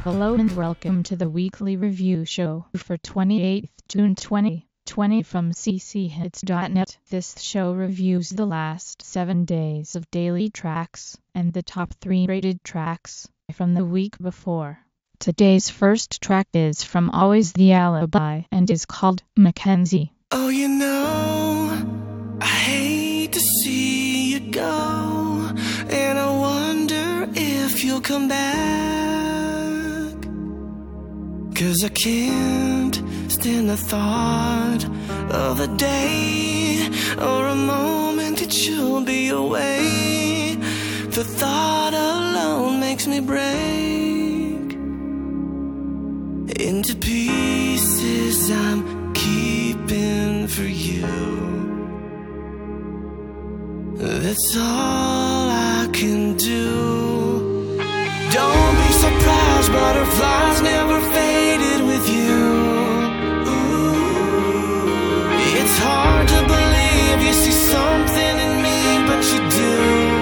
Hello and welcome to the weekly review show for 28th June 2020 from cchits.net. This show reviews the last 7 days of daily tracks and the top 3 rated tracks from the week before. Today's first track is from Always the Alibi and is called Mackenzie. Oh, you know, I hate to see you go, and I wonder if you'll come back. 'Cause I can't stand the thought of a day or a moment that you'll be away. The thought alone makes me break into pieces I'm keeping for you. That's all I can do. Don't be surprised, butterflies never faded with you. Ooh, it's hard to believe you see something in me, but you do.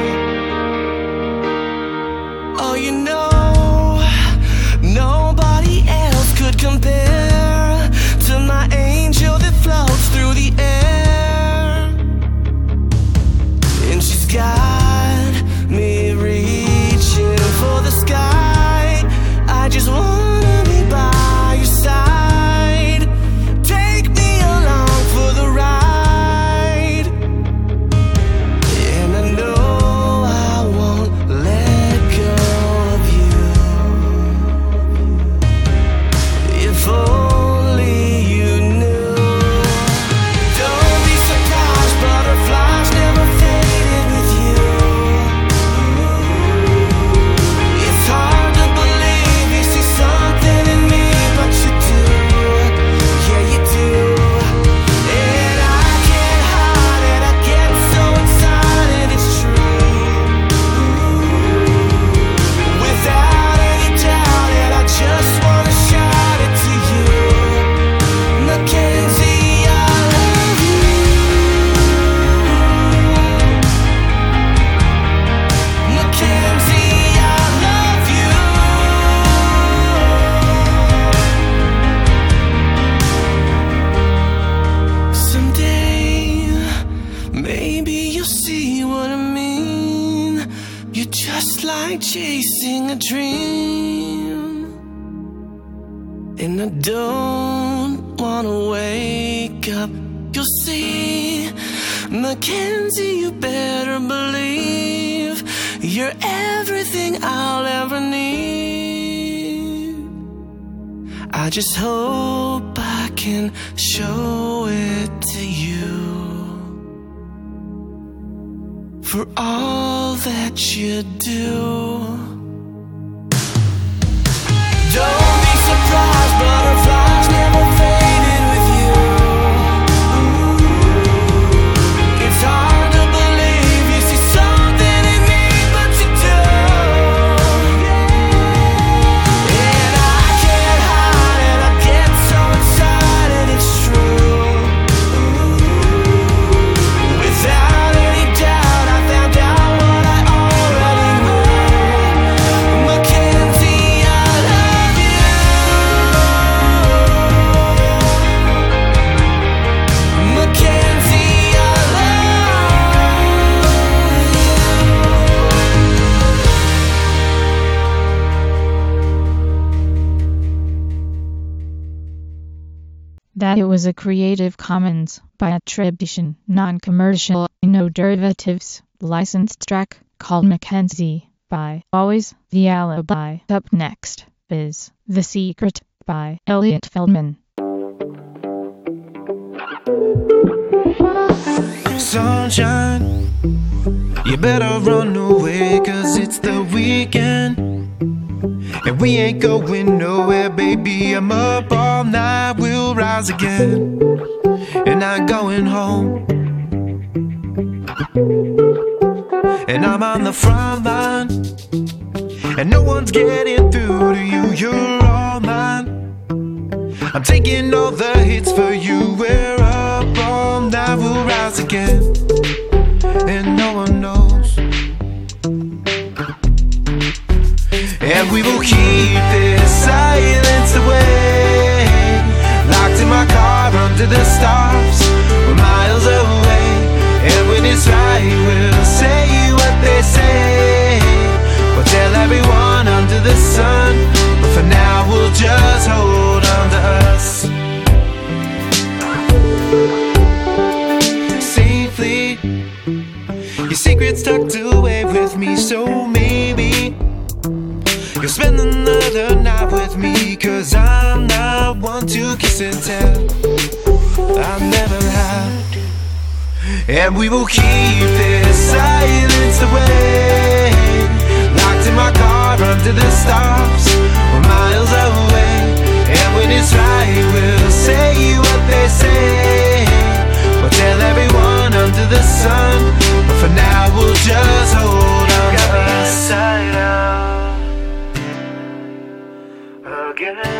Oh, you know, nobody else could compare to my angel that floats through the air. And she's got me reaching for the sky. I just wanna be by your side. Take me along for the ride. And I know I won't let go of you. If only you knew. Don't be surprised, butterflies never faded with you. It's hard to believe you see something in me, but you do. Yeah, you do. And I can't hide it, I get so excited, it's true. Without any doubt, and I just wanna shout it to you. Mackenzie, I love you. Mackenzie, I love you. Someday, maybe you'll see what I mean. You're just like chasing a dream. And I don't wanna wake up. You'll see, Mackenzie, you better believe you're everything I'll ever need. I just hope I can show it to you. For all that you do. Don't be surprised, butterflies never faded with you. It's hard to believe you see something in me, but you do. And I can't hide it, I get so excited, it's true. Without any doubt, I found out what I already knew. Mackenzie, I love you. Mackenzie, I love That it was a Creative Commons by attribution, non-commercial, no derivatives, licensed track called Mackenzie by Always the Alibi. Up next is The Secret by Elliot Feldman. Sunshine, you better run away, 'cause it's the weekend and we ain't going nowhere, baby. I'm up all night, we'll rise again, and not going home. And I'm on the front line, and no one's getting through to you. You're all mine, I'm taking all the hits for you. We're up all night, we'll rise again, and no one knows. And we will keep this the stars. We're miles away, and when it's right, we'll say what they say. We'll tell everyone under the sun, but for now we'll just hold on to us. Safely, your secret's tucked away with me, so maybe you'll spend another night with me, 'cause I'm not one to kiss and tell. I've never had, and we will keep this silence away. Locked in my car under the stars, we're miles away, and when it's right, we'll say what they say. We'll tell everyone under the sun, but for now we'll just hold on to us. Inside out again,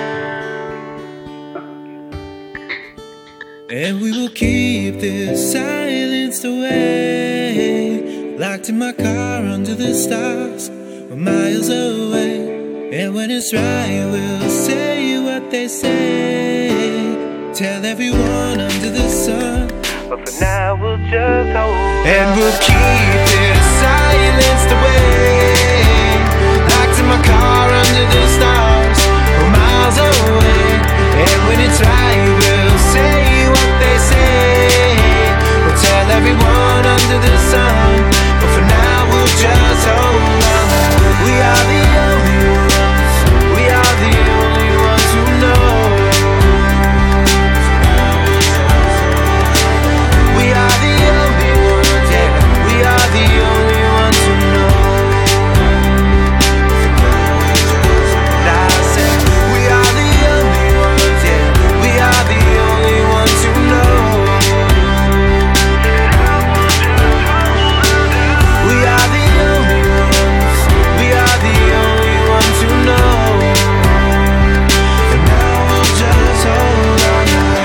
and we will keep this silenced away. Locked in my car under the stars, we're miles away, and when it's right, we'll say what they say. Tell everyone under the sun, but for now we'll just hold on. And we'll keep this silenced away. Locked in my car under the stars, we're miles away, and when it's right, we'll say what they say. We'll tell everyone under the sun, but for now we'll just hold on. We are the only ones, we are the only ones who know. We are the only ones, yeah, we are the only ones who know. And I said, we are the only ones, yeah, we are the only ones who know. We are the only ones, we are the only ones who know. And now we'll just hold on.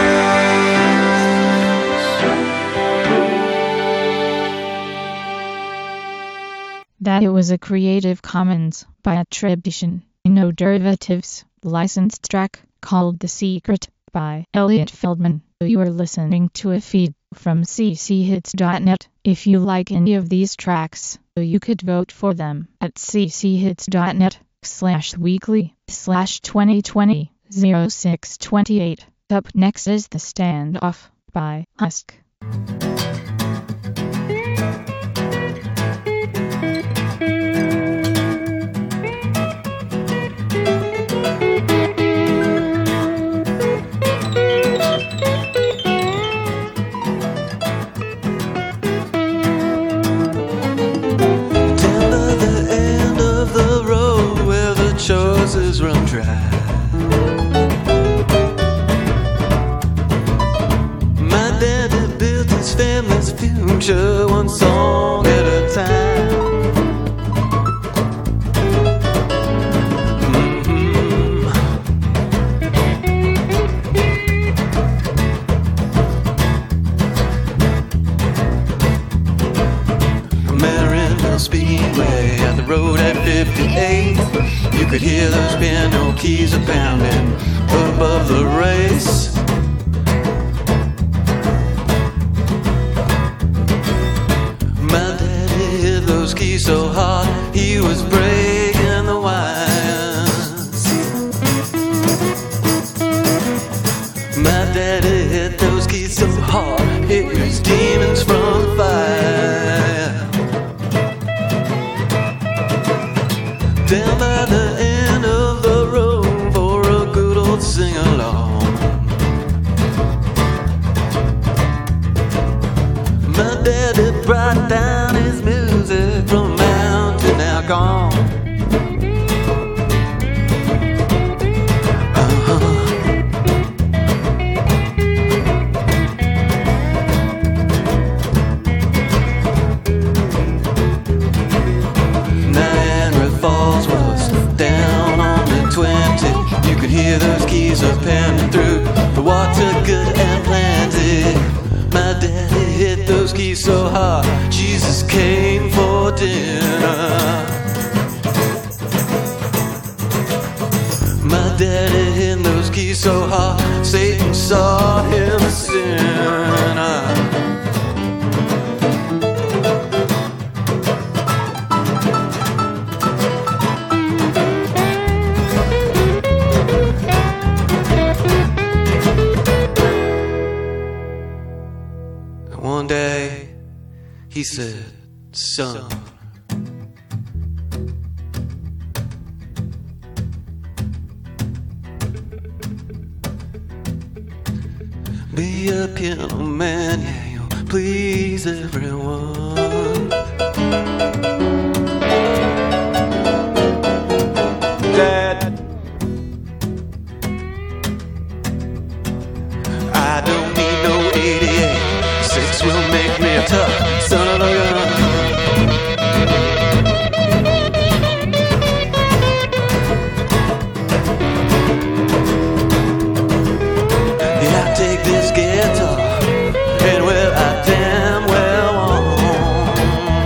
That it was a Creative Commons by attribution, no derivatives, licensed track called The Secret by Elliot Feldman. You are listening to a feed from cchits.net. If you like any of these tracks, you could vote for them at cchits.net/weekly/2020-0628. Up next is The Standoff by Husk. Choices run dry. My daddy built his family's future one song at a time. Maryville Speedway at the road at 58. You could hear those piano keys a pounding above the race. My daddy hit those keys so hard he was breaking the wires. My daddy hit those keys so hard it was demons from the fire. Down by the end of the road for a good old sing-along. My daddy brought down his music from a mountain now gone. Hear those keys are pounding through the water, good and plenty. My daddy hit those keys so hard Jesus came for dinner. My daddy hit those keys so hard, Satan saw him a sinner. One day he said, son, be a piano man, yeah, you'll please everyone. Dad, I don't need no 88. 6 will make me a tough son of a gun. Yeah, I take this guitar, and well, I damn well won't.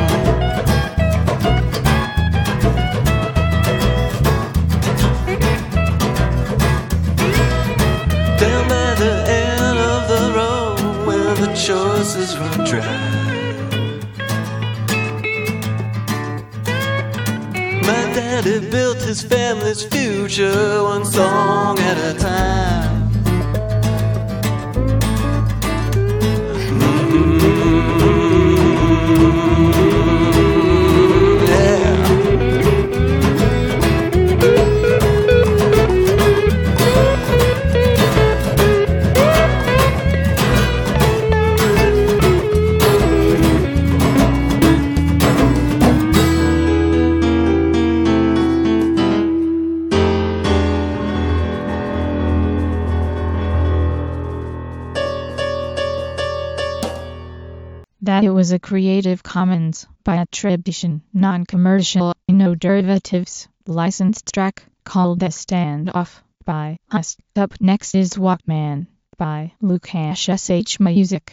Down by the end of the road where the choices run dry, my daddy built his family's future one song at a time. That it was a Creative Commons by attribution, non-commercial, no derivatives, licensed track called The Standoff by Us. Up next is Walkman by Lukash SH Music.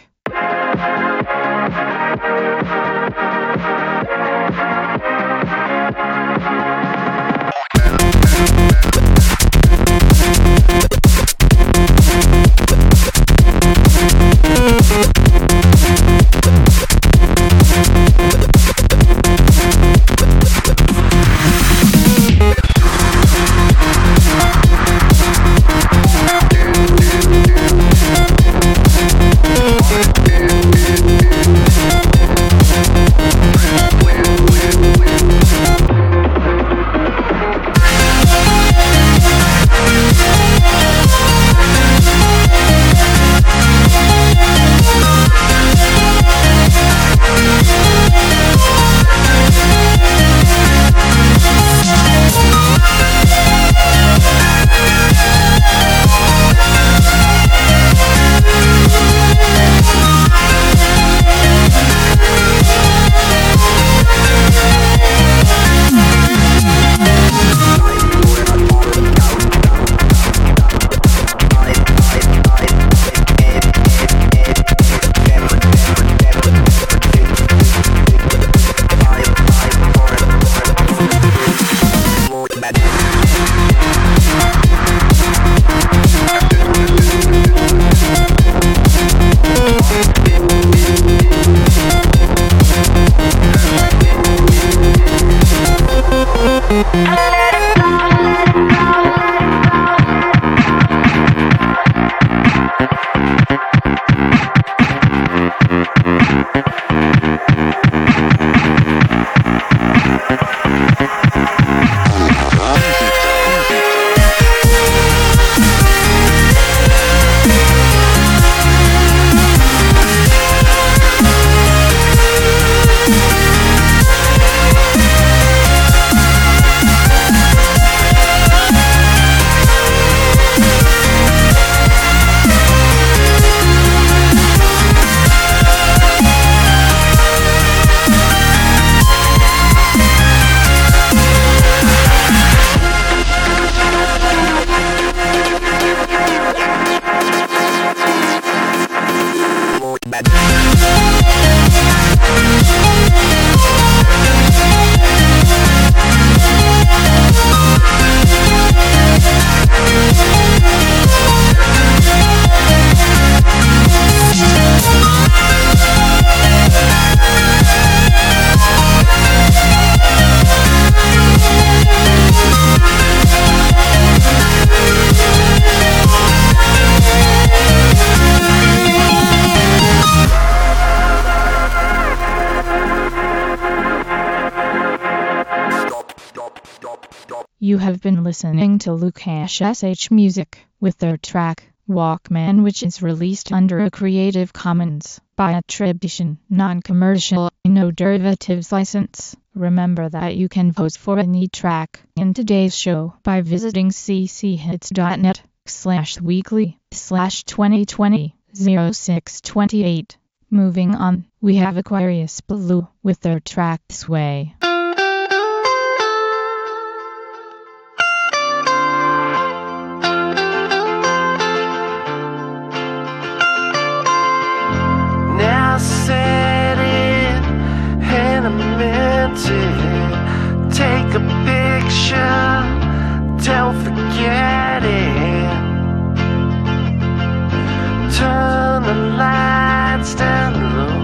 You have been listening to Lukash SH Music with their track Walkman, which is released under a Creative Commons by attribution, non-commercial, no derivatives license. Remember that you can vote for any track in today's show by visiting cchits.net/weekly/2020-0628. Moving on, we have Aquarius Blue with their track Sway. Now set it and I meant it. Take a picture, don't forget it. Turn the lights down low.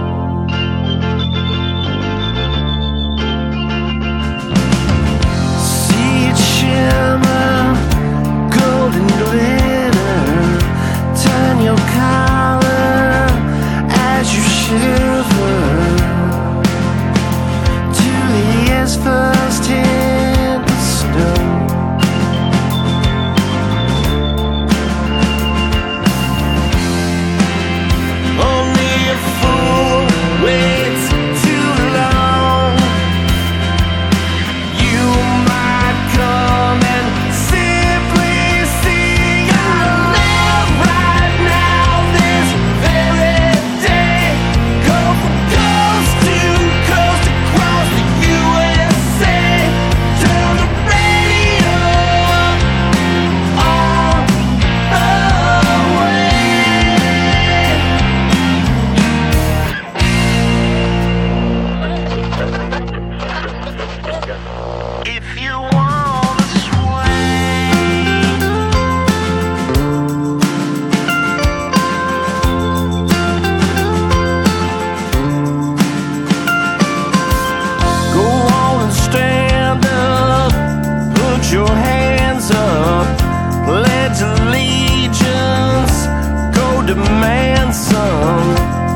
See it shimmer, golden glitter. Turn your collar as you shiver to the air's first hint of snow. Only a fool waits too long. You might come and simply sing. I live right now, this very day. Go from coast to coast across the USA. Turn the radio on the way. If you wanna sway, go on and stand up, put your hands up, pledge allegiance, go demand some.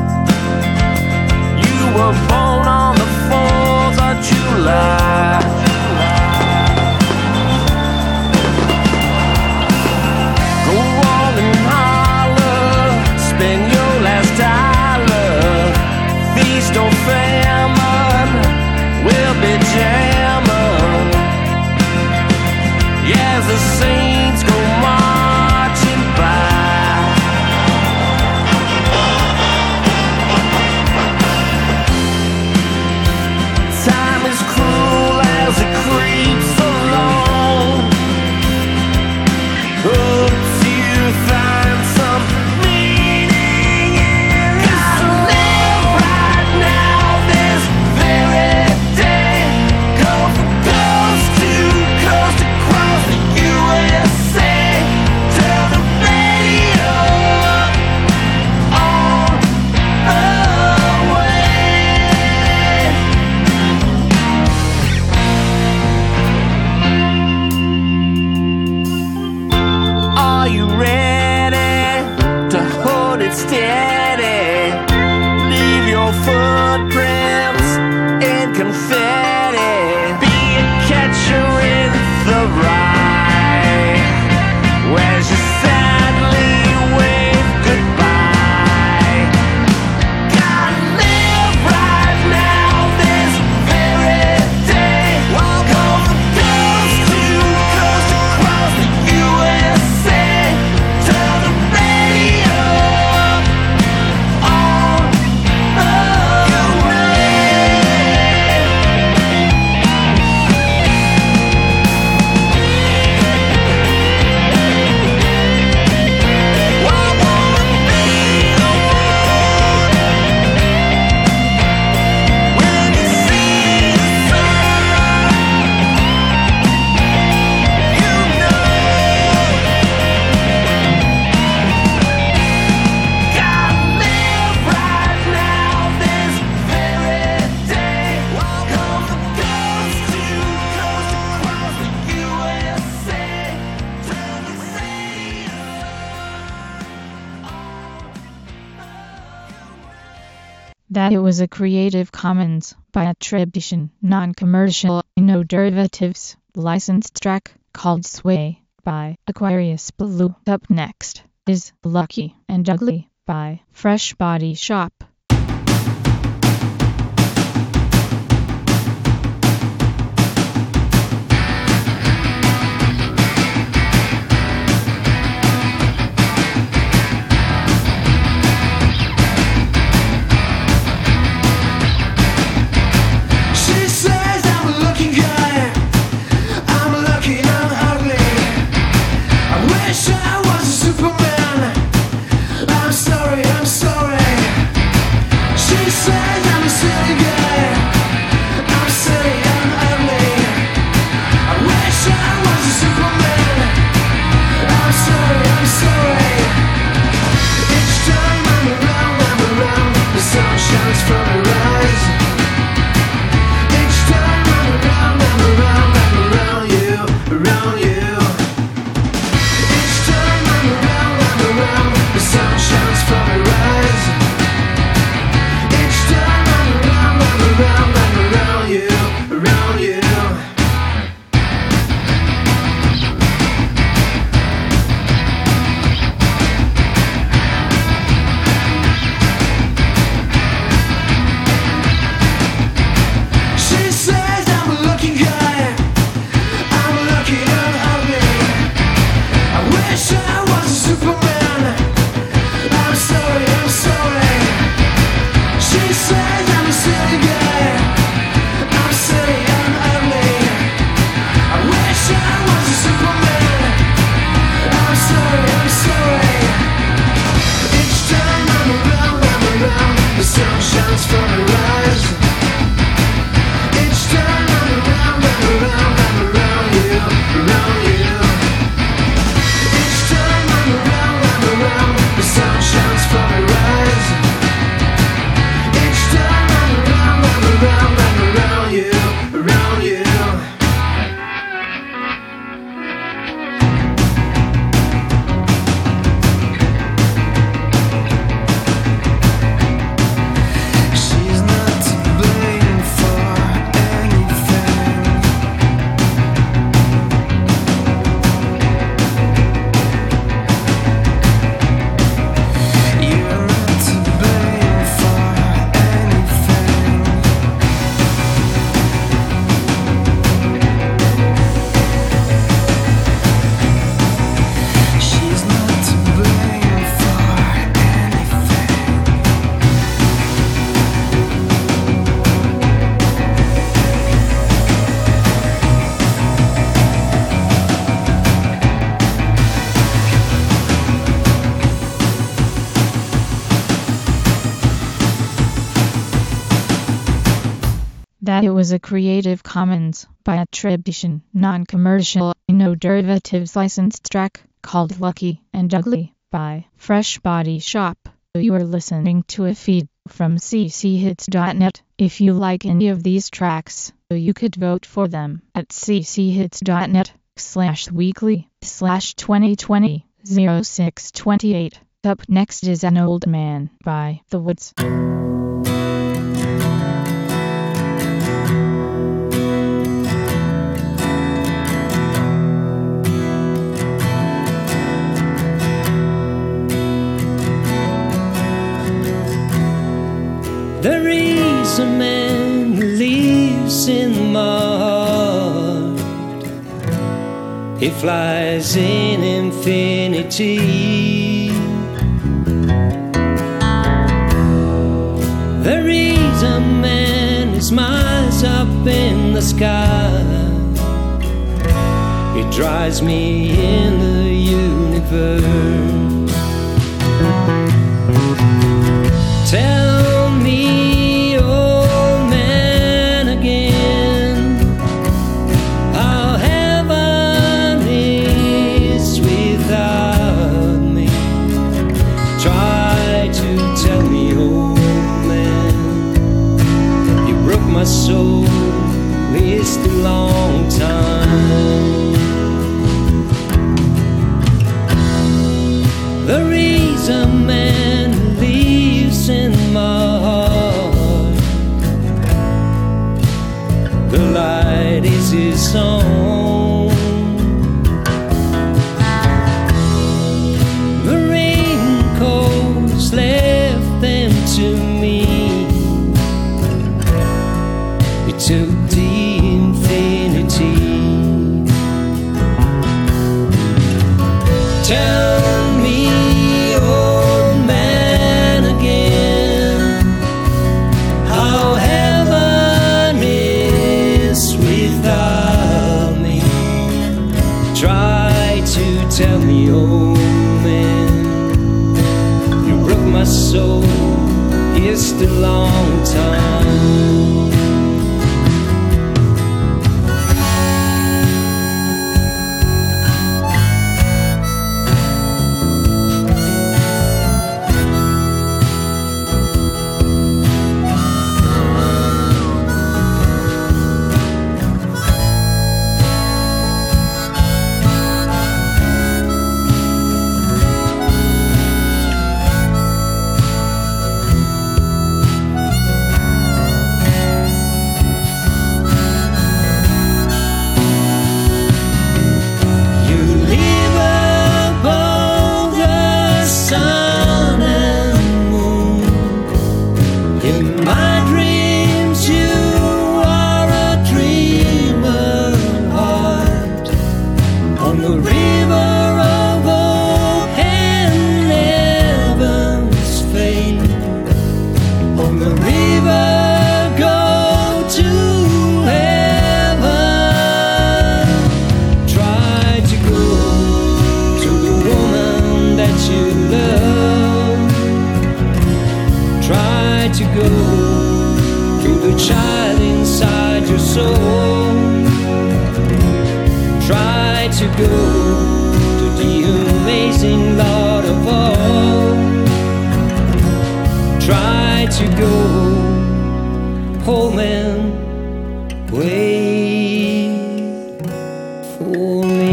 You were born on the 4th of July. Go on and holler, spend your last dollar. Feast or famine, we'll be jamming. Yeah, as the saints go marching by. Time is cruel as it creeps along. Hopes you find some meaning in this. Live right now, this very day. Go from coast to coast across the USA. Turn the radio on the way. Are you ready to hold it steady? Leave your footprints in confetti. Be a catcher in the rye as you sadly wave goodbye. Gotta live right now, this very day. Go from coast to coast across the USA. Turn the radio on the way. When you see the sun, you know. Gotta live right now, this very day. Go from coast to coast across the USA. Turn the radio That it was a Creative Commons by attribution, non-commercial, no derivatives, licensed track. called Sway by Aquarius Blue. Up next is Lucky and Ugly by Fresh Body Shop. It was a Creative Commons by attribution, non-commercial, no derivatives licensed track called Lucky and Ugly by Fresh Body Shop. You are listening to a feed from cchits.net. If you like any of these tracks, you could vote for them at cchits.net/weekly/2020-0628. Up next is An Old Man by The Woods. There is a man who lives in my heart. He flies in infinity. There is a man who smiles up in the sky. He drives me in the universe. Tell me, old man, again, how heaven is without me. Try to tell me, old man, you broke my soul, it's a long time. There is a man who lives in my heart. The light is his song. to the infinity. Tell me, old man, again, how heaven is without me. Try to tell me, old man, you broke my soul, it's the long time. To go to the child inside your soul. Try to go to the amazing Lord of all. Try to go home and wait for me.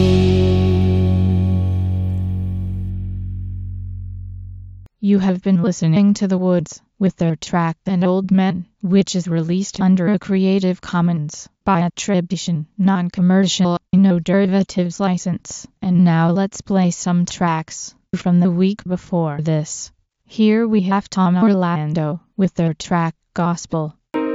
You have been listening to The Woods with their track "An Old Man," which is released under a Creative Commons by attribution, non-commercial, no derivatives license. And now let's play some tracks from the week before this. Here we have Tom Orlando with their track "Gospel."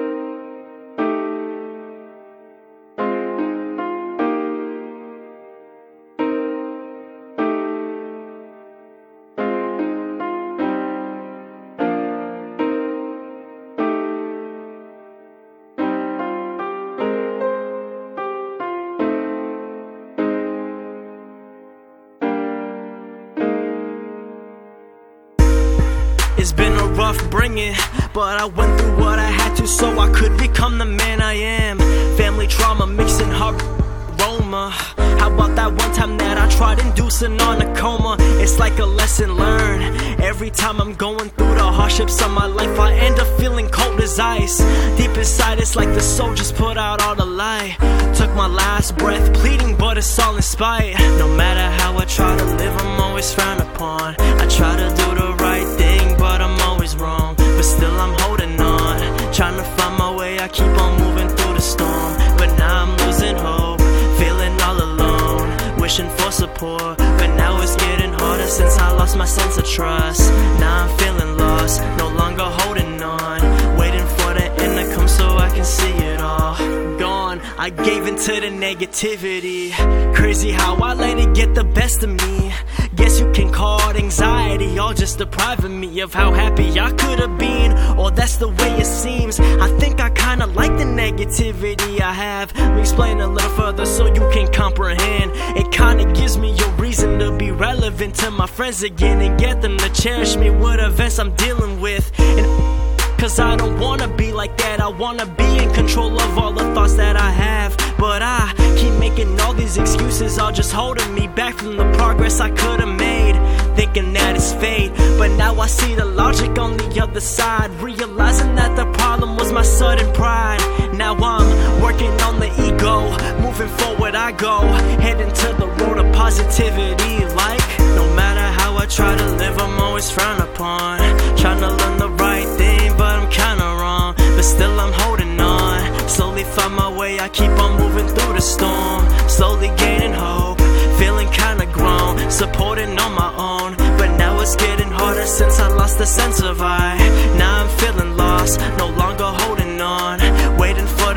It's been a rough bringing, but I went through what I had to so I could become the man I am. Family trauma mixing her aroma. How about that one time that I tried inducing on a coma? It's like a lesson learned. Every time I'm going through the hardships of my life, I end up feeling cold as ice. Deep inside it's like the soldiers put out all the light. Took my last breath pleading, but it's all in spite. No matter how I try to live, I'm always frowned upon. I try to do the right thing, but I'm always wrong. But still I'm holding on, trying to find my way. I keep on moving through the storm, but now I'm losing hope, feeling all alone, wishing for support. But now it's getting harder since I lost my sense of trust. Now I'm feeling lost, no longer holding on, waiting for the end to come so I can see it all. Gone, I gave into the negativity. Crazy how I let it get the best of me. Guess you can call it anxiety, all just depriving me of how happy I could have been. Or that's the way it seems. I think I kinda like the negativity I have. Let me explain a little further so you can comprehend. It kinda gives me a reason to be relevant to my friends again, and get them to cherish me with events I'm dealing with. And cause I don't wanna be like that. I wanna be in control of all the thoughts that I have. But I keep making all these excuses, all just holding me back from the progress I could've made, thinking that it's fate. But now I see the logic on the other side, realizing that the problem was my sudden pride. Now I'm working on the ego, moving forward I go, heading to the road of positivity. Like, no matter how I try to live, I'm always frowned upon. Trying to learn the right thing, but I'm kinda wrong. But still I'm holding on, slowly find my way. I keep on moving through the storm, slowly gaining hope, feeling kinda grown, supporting on my own. But now it's getting harder since I lost the sense of I. Now I'm feeling lost, no longer holding on, waiting for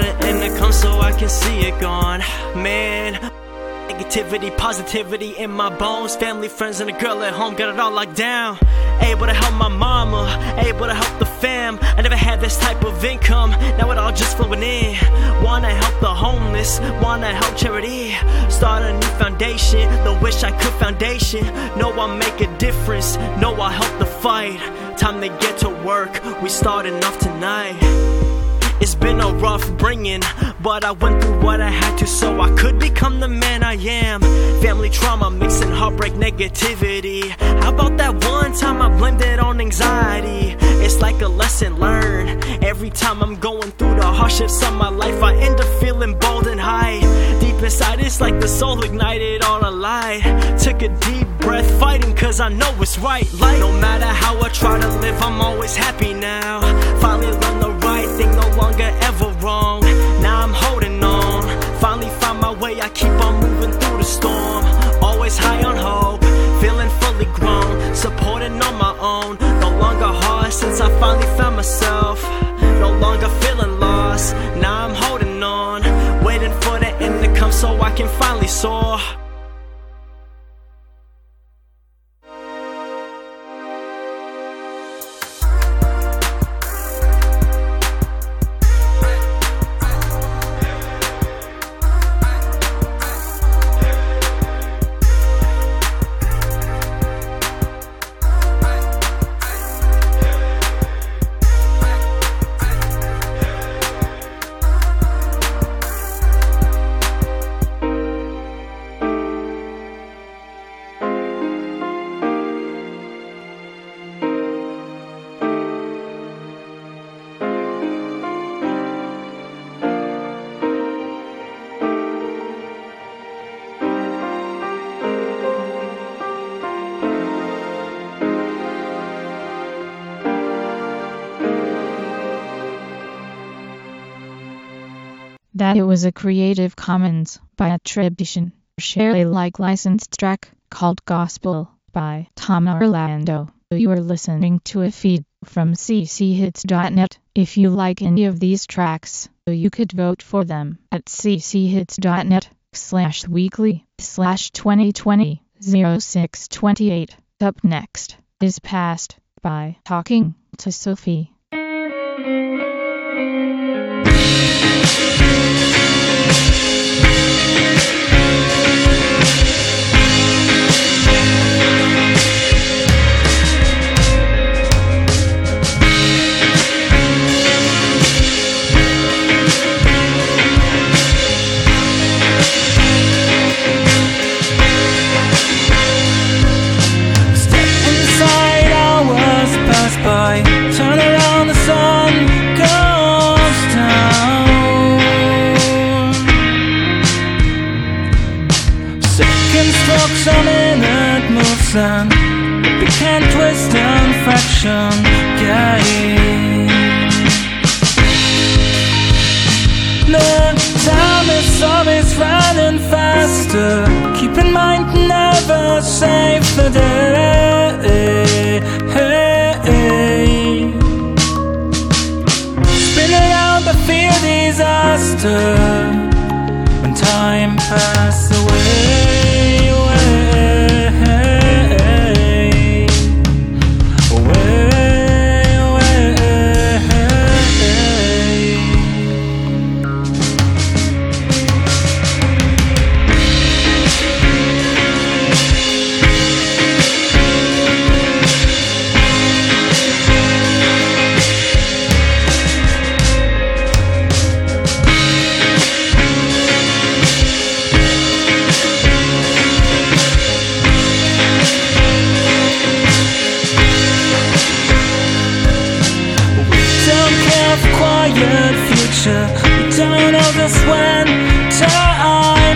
it comes so I can see it gone. Man, negativity, positivity in my bones. Family, friends, and a girl at home, got it all locked down. Able to help my mama, able to help the fam. I never had this type of income, now it all just flowing in. Wanna help the homeless, wanna help charity. Start a new foundation, the Wish I Could Foundation. Know I'll make a difference, know I'll help the fight. Time to get to work, we starting off tonight. It's been a rough bringing, but I went through what I had to so I could become the man I am. Family trauma mixing heartbreak, negativity. How about that one time I blamed it on anxiety? It's like a lesson learned. Every time I'm going through the hardships of my life, I end up feeling bold and high. Deep inside it's like the soul ignited on a light. Took a deep breath, fighting cause I know it's right. Like, no matter how I try to live, I'm always happy now. Finally learned the right thing, no longer ever wrong. Now I'm holding on, finally found my way. I keep on moving through the storm, always high on hope, feeling fully grown, supporting on my own. No longer hard since I finally found myself, no longer feeling lost. Now I'm holding on, waiting for the end to come so I can finally soar. That it was a Creative Commons by attribution, share Alike licensed track called Gospel by Tom Orlando. You are listening to a feed from cchits.net. If you like any of these tracks, you could vote for them at cchits.net/weekly/2020-0628. Up next is Past by Talking to Sophie. Turn around, the sun goes down. Second strokes, a minute moves and we can twist and fraction gain. The time is always running faster. Keep in mind, never save the day. Spin around the fear disaster when time passes away, away, away, future. We don't know just when time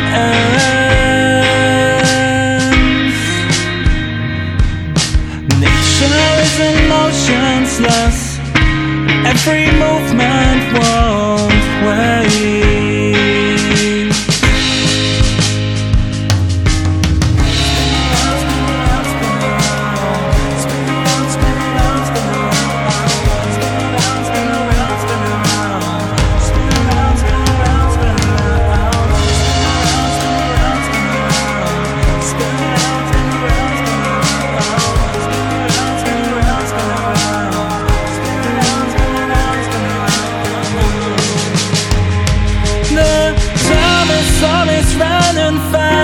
ends. Nature is emotionless. Every movement won't wait.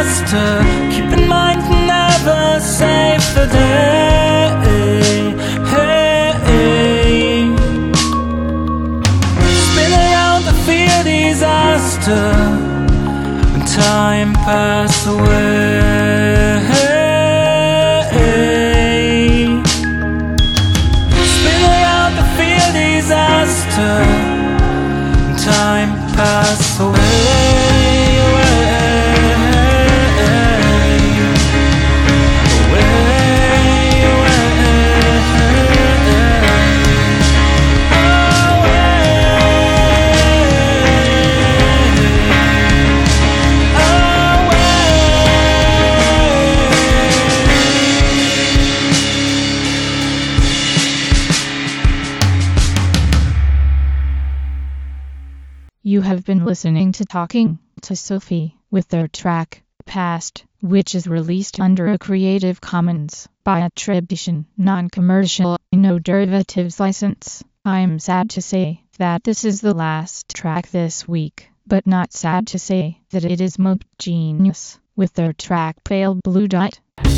disaster. Keep in mind, never save the day. Spin around to fear disaster, and time pass away. Spin around to fear disaster, and time pass away. You have been listening to Talking to Sophie with their track, Past, which is released under a Creative Commons by attribution, non-commercial, no derivatives license. I'm sad to say that this is the last track this week, but not sad to say that it is Mope Genius with their track Pale Blue Dot.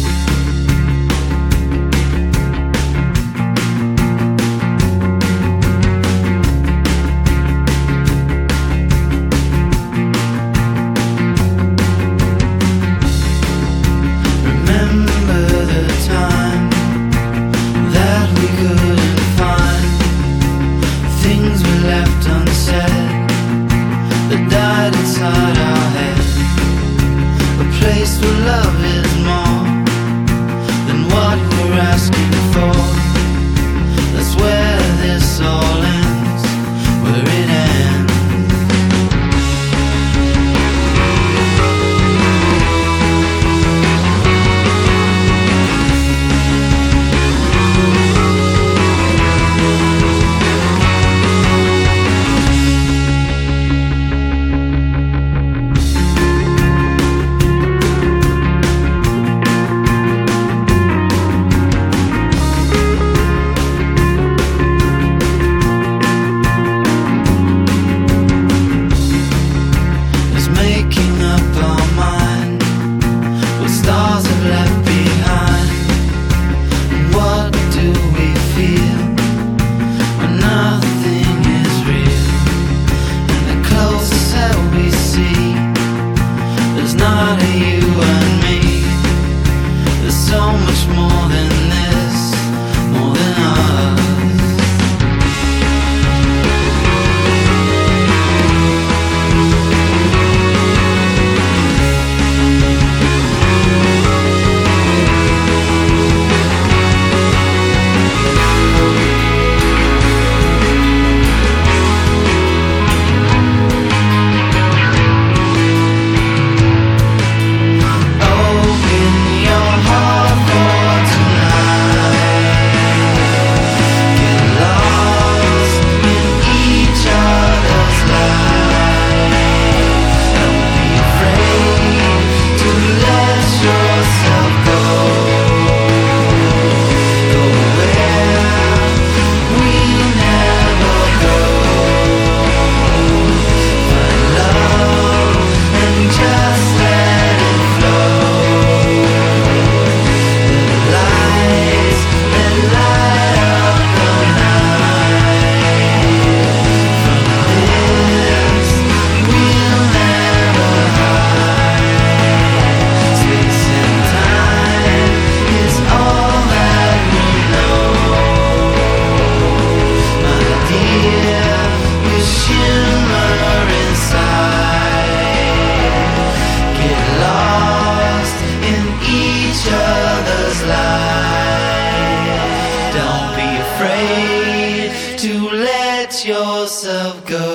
yourself go.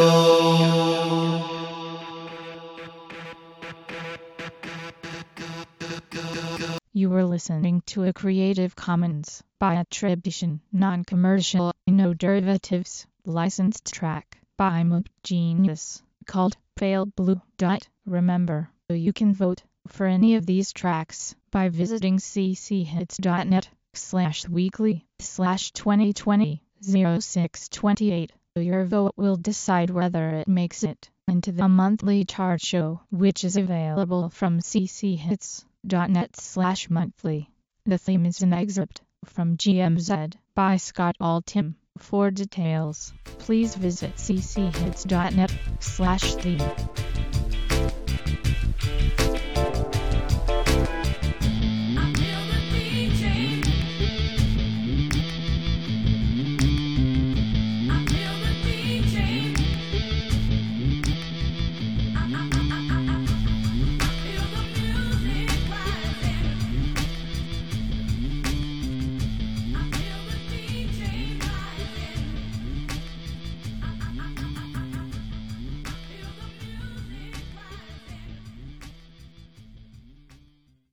You were listening to a Creative Commons by attribution, non-commercial, no derivatives, licensed track by Mope Genius called Pale Blue Dot. Remember, you can vote for any of these tracks by visiting cchits.net/weekly/2020 0628. Your vote will decide whether it makes it into the monthly chart show, which is available from cchits.net/monthly. The theme is an excerpt from GMZ by Scott Altham. For details, please visit cchits.net/theme.